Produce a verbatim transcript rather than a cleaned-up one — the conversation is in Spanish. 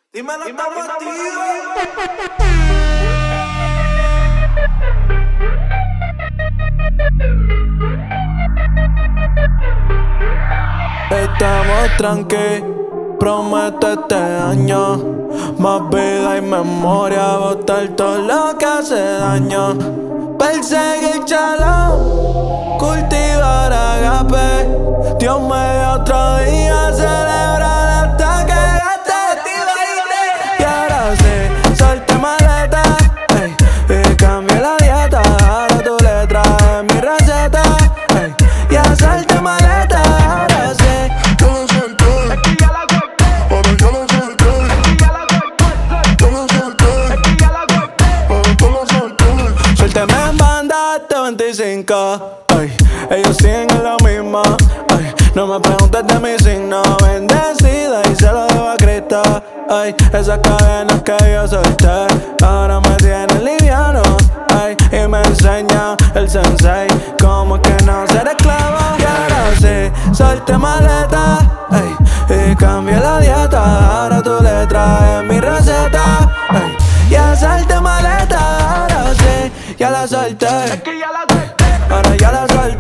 Dímelo, estamos activos. Estamos tranqui, prometo este año más vida y memoria, botar todo lo que hace daño. Perseguir chalón, cultivar agape. Dios me dio otro día, celebrar hasta que gaste. Y ahora sí, solté maleta, ey, y cambié la dieta. Ahora tu letra es mi receta, ey, ya solté maleta. Ahora sí, yo lo solté, es que ya la corté. ahora yo lo solté, Es que ya la corté. yo lo solté, Es que ya la corté. ahora yo lo solté. suélteme en banda este veinticinco, ay, ellos siguen en la misma, ay, no me preguntes de mi signo, bendecida y se lo debo a Cristo, ay, esas cadenas que yo solté, ahora me tienen liviano, ay, y me enseña el sensei, cómo es que no ser esclavo, y ahora sí, solté maleta, ay, y cambié la dieta, ahora tu letra es mi receta, ay, ya solté maleta, ahora sí, ya la solté, Es que ya la corté. ahora ya la solté.